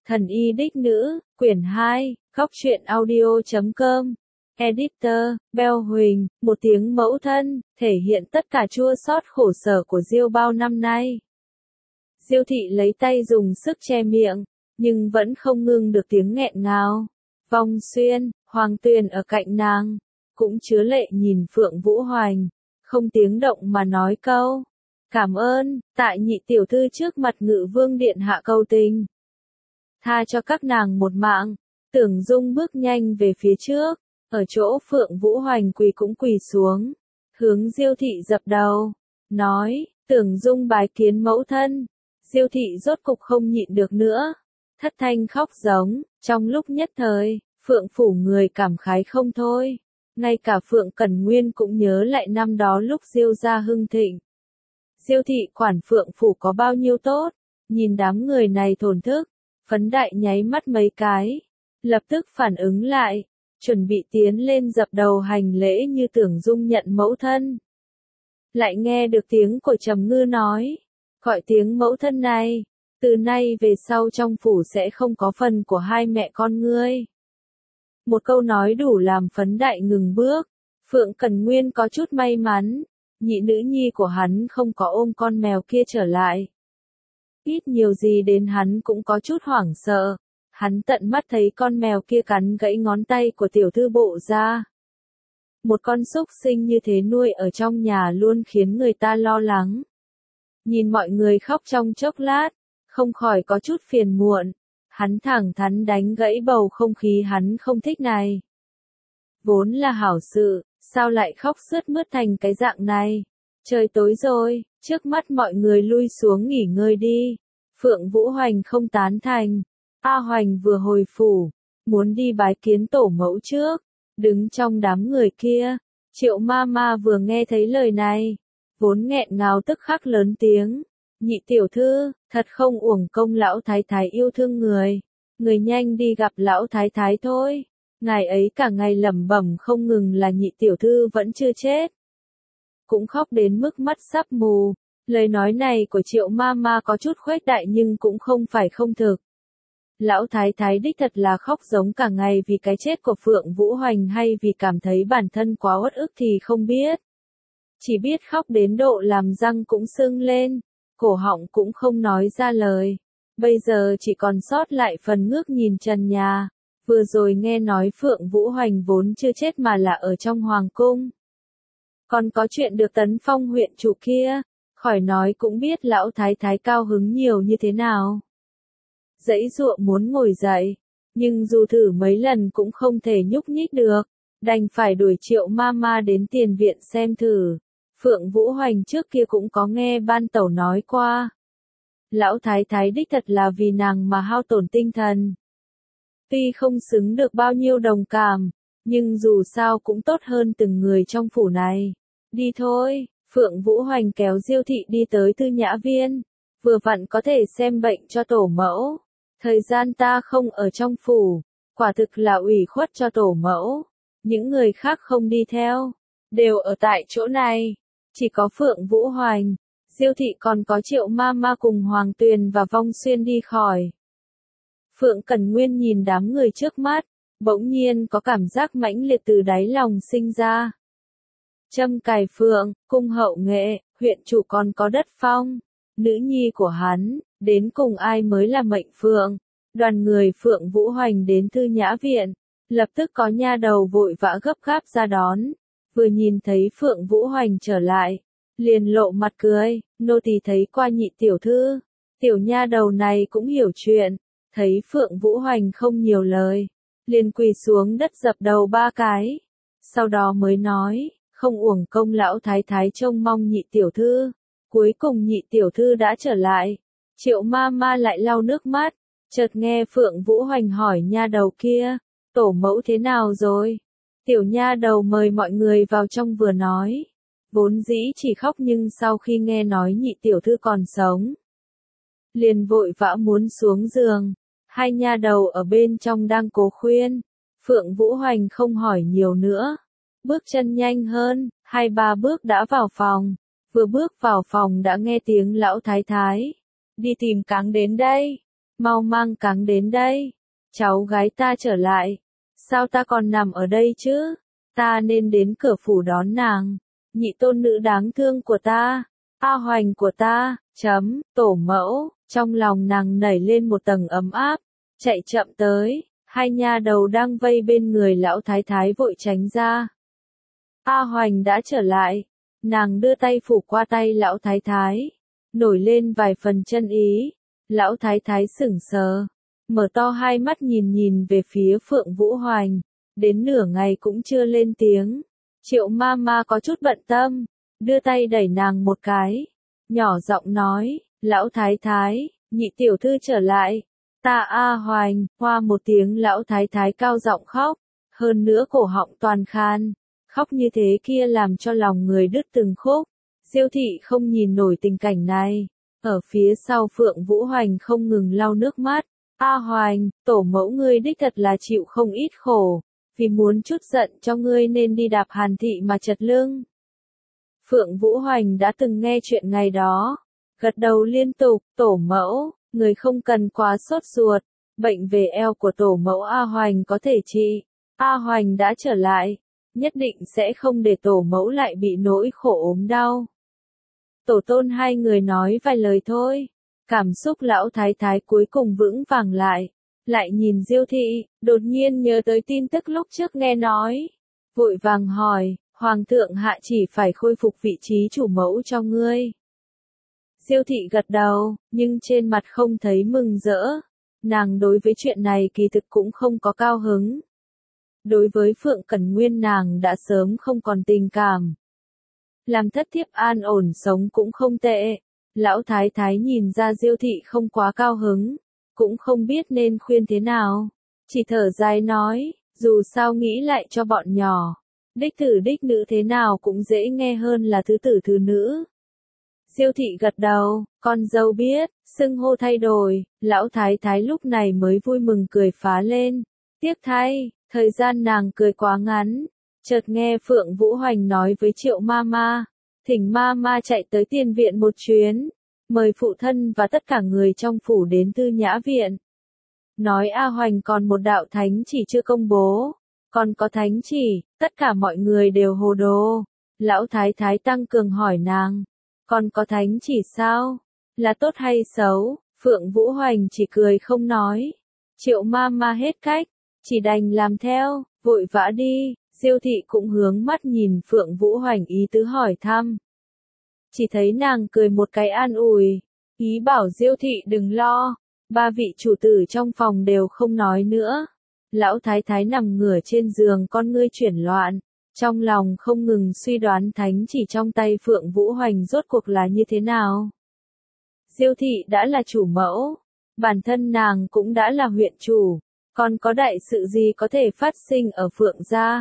Thần y đích nữ, quyển 2, Góc truyện audio.com. Editor, Bell Huỳnh, một tiếng mẫu thân, thể hiện tất cả chua xót khổ sở của Diêu bao năm nay. Diêu thị lấy tay dùng sức che miệng, nhưng vẫn không ngưng được tiếng nghẹn ngào. Vong Xuyên, Hoàng Tuyền ở cạnh nàng, cũng chứa lệ nhìn Phượng Vũ Hoành, không tiếng động mà nói câu. Cảm ơn, tại nhị tiểu thư trước mặt Ngự Vương điện hạ cầu tình. Tha cho các nàng một mạng. Tưởng Dung bước nhanh về phía trước, ở chỗ Phượng Vũ Hoành quỳ cũng quỳ xuống, hướng Diêu thị dập đầu, nói, Tưởng Dung bái kiến mẫu thân. Diêu thị rốt cục không nhịn được nữa, thất thanh khóc giống, trong lúc nhất thời, Phượng phủ người cảm khái không thôi, ngay cả Phượng Cẩn Nguyên cũng nhớ lại năm đó lúc Diêu gia hưng thịnh. Diêu thị quản Phượng phủ có bao nhiêu tốt, nhìn đám người này thổn thức, Phấn Đại nháy mắt mấy cái, lập tức phản ứng lại, chuẩn bị tiến lên dập đầu hành lễ như Tưởng Dung nhận mẫu thân. Lại nghe được tiếng của Trầm Ngư nói, gọi tiếng mẫu thân này, từ nay về sau trong phủ sẽ không có phần của hai mẹ con ngươi. Một câu nói đủ làm Phấn Đại ngừng bước, Phượng Cẩn Nguyên có chút may mắn, nhị nữ nhi của hắn không có ôm con mèo kia trở lại. Ít nhiều gì đến hắn cũng có chút hoảng sợ, hắn tận mắt thấy con mèo kia cắn gãy ngón tay của tiểu thư bộ ra. Một con súc sinh như thế nuôi ở trong nhà luôn khiến người ta lo lắng. Nhìn mọi người khóc trong chốc lát, không khỏi có chút phiền muộn, hắn thẳng thắn đánh gãy bầu không khí hắn không thích này. Vốn là hảo sự, sao lại khóc sướt mướt thành cái dạng này? Trời tối rồi, trước mắt mọi người lui xuống nghỉ ngơi đi. Phượng Vũ Hoành không tán thành. A Hoành vừa hồi phủ, muốn đi bái kiến tổ mẫu trước, đứng trong đám người kia. Triệu ma ma vừa nghe thấy lời này, vốn nghẹn ngào tức khắc lớn tiếng. Nhị tiểu thư, thật không uổng công lão thái thái yêu thương người. Người nhanh đi gặp lão thái thái thôi. Ngài ấy cả ngày lẩm bẩm không ngừng là nhị tiểu thư vẫn chưa chết. Cũng khóc đến mức mắt sắp mù. Lời nói này của Triệu ma ma có chút khuếch đại nhưng cũng không phải không thực. Lão thái thái đích thật là khóc giống cả ngày vì cái chết của Phượng Vũ Hoành hay vì cảm thấy bản thân quá uất ức thì không biết. Chỉ biết khóc đến độ làm răng cũng sưng lên, cổ họng cũng không nói ra lời. Bây giờ chỉ còn sót lại phần ngước nhìn trần nhà. Vừa rồi nghe nói Phượng Vũ Hoành vốn chưa chết mà là ở trong hoàng cung. Còn có chuyện được tấn phong huyện chủ kia, khỏi nói cũng biết lão thái thái cao hứng nhiều như thế nào. Dãy dụa muốn ngồi dậy, nhưng dù thử mấy lần cũng không thể nhúc nhích được, đành phải đuổi Triệu ma ma đến tiền viện xem thử. Phượng Vũ Hoành trước kia cũng có nghe ban tẩu nói qua. Lão thái thái đích thật là vì nàng mà hao tổn tinh thần. Tuy không xứng được bao nhiêu đồng cảm, nhưng dù sao cũng tốt hơn từng người trong phủ này. Đi thôi, Phượng Vũ Hoành kéo Diêu thị đi tới Thư Nhã Viên, vừa vặn có thể xem bệnh cho tổ mẫu. Thời gian ta không ở trong phủ, quả thực là ủy khuất cho tổ mẫu. Những người khác không đi theo, đều ở tại chỗ này. Chỉ có Phượng Vũ Hoành, Diêu thị còn có Triệu ma ma cùng Hoàng Tuyền và Vong Xuyên đi khỏi. Phượng Cẩn Nguyên nhìn đám người trước mắt, bỗng nhiên có cảm giác mãnh liệt từ đáy lòng sinh ra. Trâm Cài Phượng, cung hậu nghệ, huyện chủ còn có Đất Phong, nữ nhi của hắn, đến cùng ai mới là mệnh phượng. Đoàn người Phượng Vũ Hoành đến Thư Nhã Viện, lập tức có nha đầu vội vã gấp gáp ra đón. Vừa nhìn thấy Phượng Vũ Hoành trở lại, liền lộ mặt cười, nô tỳ thấy qua nhị tiểu thư. Tiểu nha đầu này cũng hiểu chuyện, thấy Phượng Vũ Hoành không nhiều lời, liền quỳ xuống đất dập đầu 3 cái. Sau đó mới nói, không uổng công lão thái thái trông mong nhị tiểu thư. Cuối cùng nhị tiểu thư đã trở lại. Triệu ma ma lại lau nước mắt, chợt nghe Phượng Vũ Hoành hỏi nha đầu kia, tổ mẫu thế nào rồi? Tiểu nha đầu mời mọi người vào trong vừa nói. Vốn dĩ chỉ khóc nhưng sau khi nghe nói nhị tiểu thư còn sống, liền vội vã muốn xuống giường. Hai nha đầu ở bên trong đang cố khuyên. Phượng Vũ Hoành không hỏi nhiều nữa. Bước chân nhanh hơn, 2-3 bước đã vào phòng. Vừa bước vào phòng đã nghe tiếng lão thái thái. Đi tìm Cáng đến đây. mau mang cáng đến đây. Cháu gái ta trở lại. Sao ta còn nằm ở đây chứ? Ta nên đến cửa phủ đón nàng. Nhị tôn nữ đáng thương của ta. A Hoành của ta. Tổ mẫu. Trong lòng nàng nảy lên một tầng ấm áp. Chạy chậm tới. Hai nha đầu đang vây bên người lão thái thái vội tránh ra. A Hoành đã trở lại. Nàng đưa tay phủ qua tay lão thái thái. Nổi lên vài phần chân ý. Lão thái thái sững sờ. Mở to hai mắt nhìn về phía Phượng Vũ Hoành. Đến nửa ngày cũng chưa lên tiếng. Triệu ma ma có chút bận tâm. Đưa tay đẩy nàng một cái. Nhỏ giọng nói, lão thái thái, nhị tiểu thư trở lại. Ta A Hoành, hoa một tiếng lão thái thái cao giọng khóc. Hơn nữa cổ họng toàn khan. Khóc như thế kia làm cho lòng người đứt từng khúc. Diêu thị không nhìn nổi tình cảnh này. Ở phía sau Phượng Vũ Hoành không ngừng lau nước mắt. A Hoành, tổ mẫu ngươi đích thật là chịu không ít khổ. Vì muốn chút giận cho ngươi nên đi đạp Hàn thị mà chật lưng. Phượng Vũ Hoành đã từng nghe chuyện ngày đó. Gật đầu liên tục, tổ mẫu, người không cần quá sốt ruột. Bệnh về eo của tổ mẫu A Hoành có thể trị. A Hoành đã trở lại. Nhất định sẽ không để tổ mẫu lại bị nỗi khổ ốm đau. Tổ tôn hai người nói vài lời thôi. Cảm xúc lão thái thái cuối cùng vững vàng lại. Lại nhìn Diêu thị, đột nhiên nhớ tới tin tức lúc trước nghe nói. Vội vàng hỏi, Hoàng thượng hạ chỉ phải khôi phục vị trí chủ mẫu cho ngươi. Diêu thị gật đầu, nhưng trên mặt không thấy mừng rỡ. Nàng đối với chuyện này kỳ thực cũng không có cao hứng. Đối với Phượng Cẩn Nguyên nàng đã sớm không còn tình cảm. Làm thất thiếp an ổn sống cũng không tệ. Lão thái thái nhìn ra Diêu thị không quá cao hứng. Cũng không biết nên khuyên thế nào. Chỉ thở dài nói, dù sao nghĩ lại cho bọn nhỏ. Đích tử đích nữ thế nào cũng dễ nghe hơn là thứ tử thứ nữ. Diêu thị gật đầu, con dâu biết, xưng hô thay đổi, lão thái thái lúc này mới vui mừng cười phá lên. Tiếc thay, thời gian nàng cười quá ngắn. Chợt nghe Phượng Vũ Hoành nói với Triệu Mama, thỉnh Mama chạy tới tiền viện một chuyến. Mời phụ thân và tất cả người trong phủ đến Tư Nhã viện. Nói A Hoành còn một đạo thánh chỉ chưa công bố. Còn có thánh chỉ, tất cả mọi người đều hồ đồ. Lão thái thái tăng cường hỏi nàng. Còn có thánh chỉ sao? Là tốt hay xấu? Phượng Vũ Hoành chỉ cười không nói. Triệu Mama hết cách. Chỉ đành làm theo, vội vã đi. Diêu thị cũng hướng mắt nhìn Phượng Vũ Hoành ý tứ hỏi thăm. Chỉ thấy nàng cười một cái an ủi, ý bảo Diêu thị đừng lo. Ba vị chủ tử trong phòng đều không nói nữa. Lão thái thái nằm ngửa trên giường con ngươi chuyển loạn. Trong lòng không ngừng suy đoán thánh chỉ trong tay Phượng Vũ Hoành rốt cuộc là như thế nào. Diêu thị đã là chủ mẫu. Bản thân nàng cũng đã là huyện chủ. Còn có đại sự gì có thể phát sinh ở Phượng gia?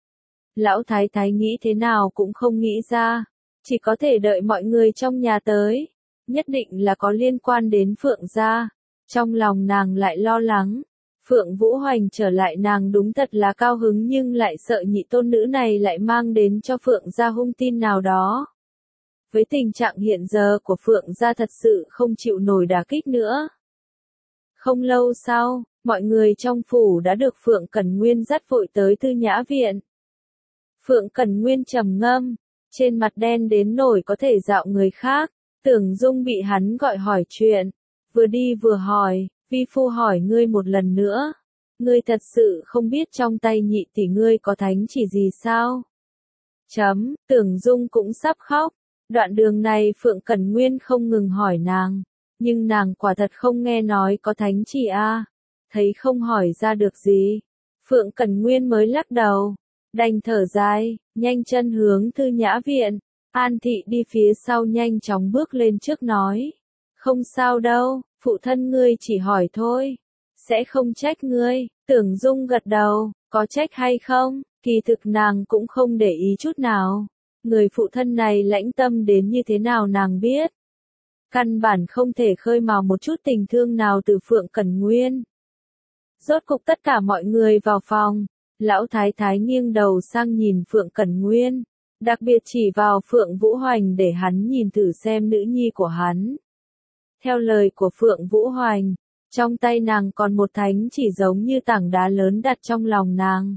Lão thái thái nghĩ thế nào cũng không nghĩ ra. Chỉ có thể đợi mọi người trong nhà tới. Nhất định là có liên quan đến Phượng gia. Trong lòng nàng lại lo lắng. Phượng Vũ Hoành trở lại nàng đúng thật là cao hứng nhưng lại sợ nhị tôn nữ này lại mang đến cho Phượng gia hung tin nào đó. Với tình trạng hiện giờ của Phượng gia thật sự không chịu nổi đả kích nữa. Không lâu sau, mọi người trong phủ đã được Phượng Cẩn Nguyên dắt vội tới Tư Nhã viện. Phượng Cẩn Nguyên trầm ngâm, trên mặt đen đến nổi có thể dạo người khác. Tưởng Dung bị hắn gọi hỏi chuyện, vừa đi vừa hỏi, vi phu hỏi ngươi một lần nữa, ngươi thật sự không biết trong tay nhị tỷ ngươi có thánh chỉ gì sao? Tưởng Dung cũng sắp khóc, đoạn đường này Phượng Cẩn Nguyên không ngừng hỏi nàng, nhưng nàng quả thật không nghe nói có thánh chỉ a, thấy không hỏi ra được gì, Phượng Cẩn Nguyên mới lắc đầu, đành thở dài, nhanh chân hướng Tư Nhã viện. An thị đi phía sau nhanh chóng bước lên trước nói. Không sao đâu, phụ thân ngươi chỉ hỏi thôi. Sẽ không trách ngươi, Tưởng Dung gật đầu, có trách hay không, kỳ thực nàng cũng không để ý chút nào. Người phụ thân này lãnh tâm đến như thế nào nàng biết. Căn bản không thể khơi mào một chút tình thương nào từ Phượng Cẩn Nguyên. Rốt cục tất cả mọi người vào phòng, lão thái thái nghiêng đầu sang nhìn Phượng Cẩn Nguyên. Đặc biệt chỉ vào Phượng Vũ Hoành để hắn nhìn thử xem nữ nhi của hắn. Theo lời của Phượng Vũ Hoành, Trong tay nàng còn một thánh chỉ giống như tảng đá lớn đặt trong lòng nàng.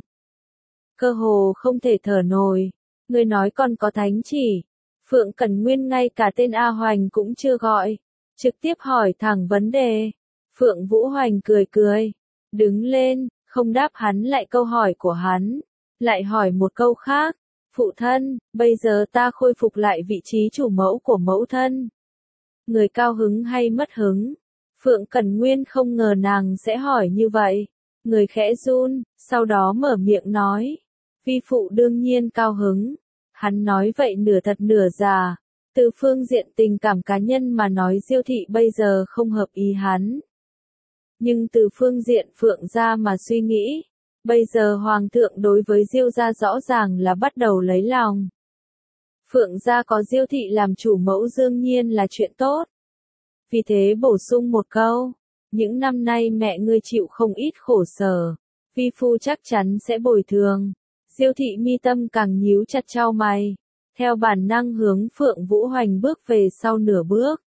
Cơ hồ không thể thở nổi. Ngươi nói còn có thánh chỉ. Phượng Cẩn Nguyên ngay cả tên A Hoành cũng chưa gọi. Trực tiếp hỏi thẳng vấn đề. Phượng Vũ Hoành cười cười. Đứng lên, không đáp hắn lại câu hỏi của hắn. Lại hỏi một câu khác. Phụ thân, bây giờ ta khôi phục lại vị trí chủ mẫu của mẫu thân. Người cao hứng hay mất hứng? Phượng Cẩn Nguyên không ngờ nàng sẽ hỏi như vậy. Người khẽ run, sau đó mở miệng nói. Vi phụ đương nhiên cao hứng. Hắn nói vậy nửa thật nửa giả. Từ phương diện tình cảm cá nhân mà nói Diêu thị bây giờ không hợp ý hắn. Nhưng từ phương diện Phượng gia mà suy nghĩ. Bây giờ Hoàng thượng đối với Diêu gia rõ ràng là bắt đầu lấy lòng. Phượng gia có Diêu thị làm chủ mẫu đương nhiên là chuyện tốt. Vì thế bổ sung một câu. Những năm nay mẹ ngươi chịu không ít khổ sở. Vi phu chắc chắn sẽ bồi thường. Diêu thị mi tâm càng nhíu chặt chau mày. Theo bản năng hướng Phượng Vũ Hoành bước về sau nửa bước.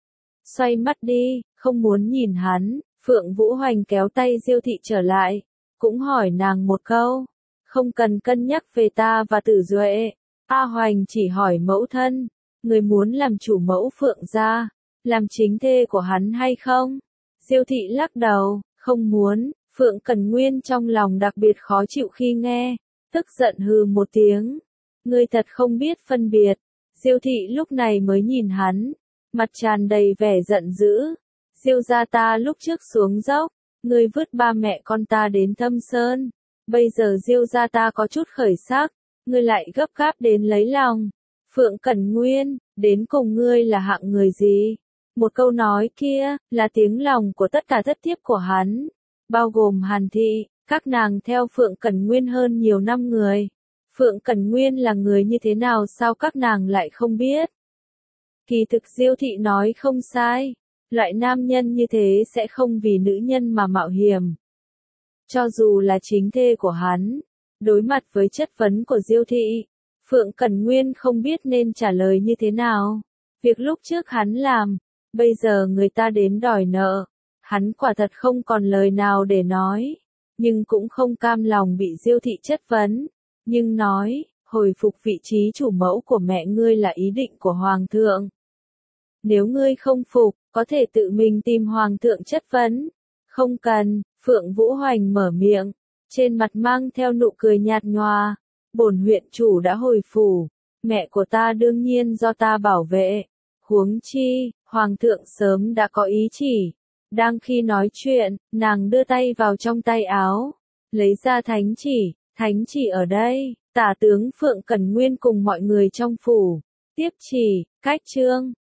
Xoay mắt đi, không muốn nhìn hắn. Phượng Vũ Hoành kéo tay Diêu thị trở lại. Cũng hỏi nàng một câu. Không cần cân nhắc về ta và Tử Duệ. A Hoành chỉ hỏi mẫu thân. Người muốn làm chủ mẫu Phượng gia. Làm chính thê của hắn hay không? Diêu thị lắc đầu. Không muốn. Phượng Cẩn Nguyên trong lòng đặc biệt khó chịu khi nghe. Tức giận hừ một tiếng. Ngươi thật không biết phân biệt. Diêu thị lúc này mới nhìn hắn. Mặt tràn đầy vẻ giận dữ. Diêu gia ta lúc trước xuống dốc. Ngươi vứt ba mẹ con ta đến Thâm Sơn. Bây giờ Diêu gia ta có chút khởi sắc. Ngươi lại gấp gáp đến lấy lòng. Phượng Cẩn Nguyên, đến cùng ngươi là hạng người gì? Một câu nói kia, là tiếng lòng của tất cả thất thiếp của hắn. Bao gồm Hàn Thị, các nàng theo Phượng Cẩn Nguyên hơn nhiều năm người. Phượng Cẩn Nguyên là người như thế nào sao các nàng lại không biết? Kỳ thực Diêu thị nói không sai. Loại nam nhân như thế sẽ không vì nữ nhân mà mạo hiểm. Cho dù là chính thê của hắn, đối mặt với chất vấn của Diêu thị, Phượng Cẩn Nguyên không biết nên trả lời như thế nào. Việc lúc trước hắn làm, bây giờ người ta đến đòi nợ. Hắn quả thật không còn lời nào để nói, nhưng cũng không cam lòng bị Diêu thị chất vấn. Nhưng nói, hồi phục vị trí chủ mẫu của mẹ ngươi là ý định của Hoàng thượng. Nếu ngươi không phục, có thể tự mình tìm Hoàng thượng chất vấn. Không cần, Phượng Vũ Hoành mở miệng, trên mặt mang theo nụ cười nhạt nhòa. Bổn huyện chủ đã hồi phủ, mẹ của ta đương nhiên do ta bảo vệ. Huống chi, Hoàng thượng sớm đã có ý chỉ. Đang khi nói chuyện, nàng đưa tay vào trong tay áo, lấy ra thánh chỉ ở đây. Tả tướng Phượng Cẩn Nguyên cùng mọi người trong phủ, tiếp chỉ, cách chương.